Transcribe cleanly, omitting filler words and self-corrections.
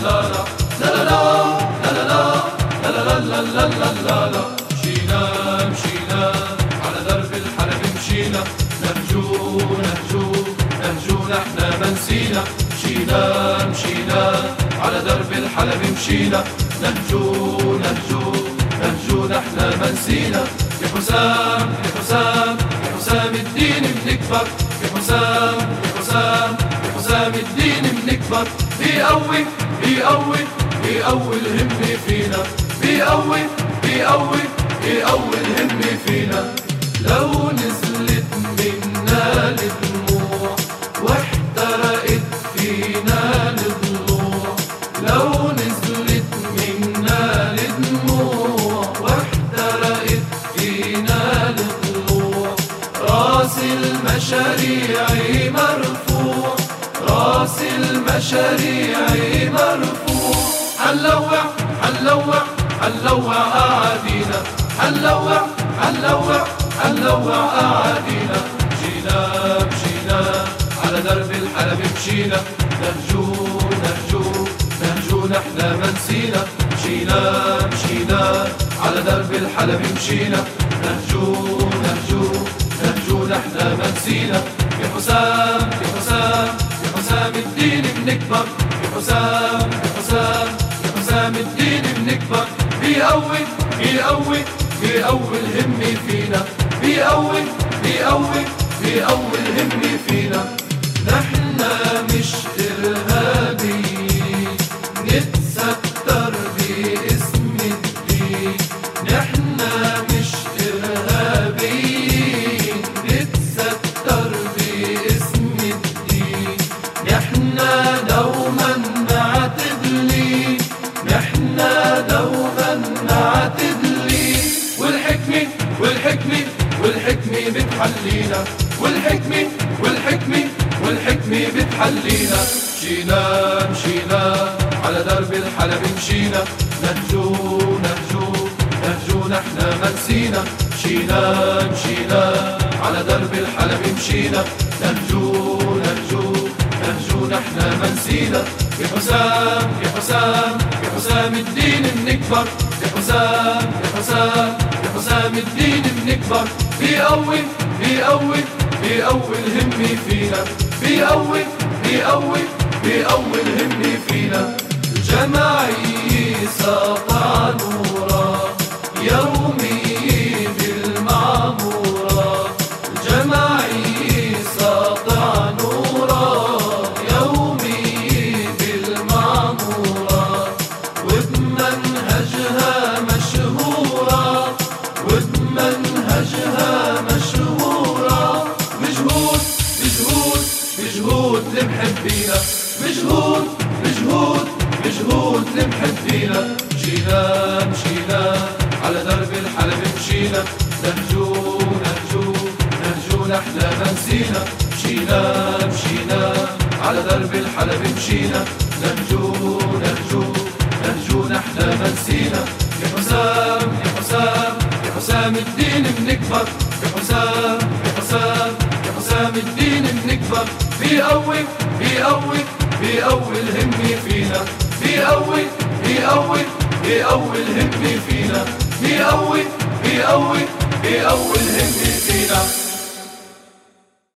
مشينا مشينا على درب الحلب مشينا، نهجو نهجو نهجو نحنا ما نسينا. مشينا مشينا على درب الحلب مشينا، نهجو نهجو نهجو نحنا ما نسينا. يا حسام يا حسام يا حسام الدين بنكبر، يا حسام يا حسام يا حسام الدين بنكبر. بيقوي بيقوي بيقوي الهم فينا، بيقوي بيقوي بيقوي الهم فينا. لو نزلت منا الدموع واحترقت فينا الضلوع، لو نزلت منا الدموع واحترقت فينا الضلوع، راس المشاريع مرفوع، راس المشاريع مرفوع. حنلوع حنلوع حنلوع أعادينا، حنلوع حنلوع حنلوع أعادينا. مشينا مشينا على درب الحلب مشينا، نهجو نهجو نهجو نحنا ما نسينا. مشينا مشينا على درب الحلب مشينا، نهجو نهجو نهجو نحنا ما نسينا. يا حسام يا حسام يا حسام الدين بنكبر، يا حسام يا حسام يا حسام الدين بنكبر. بيقوي بيقوي بيقوي الهم فينا، بيقوي بيقوي بيقوي الهم فينا. نحنا مش إرهابيين نتستر باسم الدين، نحنا مش إرهابيين نتستر باسم الدين. نحنا دوما معتدلين، نحنا دوما معتدلين. والحكمة والحكمة والحكمة بتحلينا، والحكمة والحكمة والحكمة بتحلينا. مشينا مشينا على درب الحلب مشينا، نهجو نهجو نهجو نحنا ما نسينا. مشينا مشينا على درب الحلب مشينا، نهجو نهجو نهجو نحنا ما نسينا. يا حسام يا حسام يا حسام الدين بنكبر، يا حسام يا حسام يا حسام الدين بنكبر. بيقوي بيقوي بيقوي الهم فينا، بيقوي بيقوي بيقوي الهم فينا. الجماعي سطع نورا يومي بالمعمورة، الجماعي سطع نورا يومي بالمعمورة. وبمنهجها مشهورة، وبمنهجها مشهورة. مجهود مجهود مجهود لمحبينا، مجهود مجهود مجهود لمحبينا. مشينا مشينا على درب الحلب مشينا، نهجو نهجو نهجو نحنا ما نسينا. مشينا مشينا على درب الحلب مشينا، نهجو نهجو نهجو نحنا ما نسينا. يا حسام يا حسام يا حسام الدين بنكبر، يا حسام يا حسام يا حسام الدين بنكبر. بيقوي بيقوي بيقوي الهم فينا، بيقوي بيقوي بيقوي الهم فينا، بيقوي بيقوي بيقوي الهم فينا.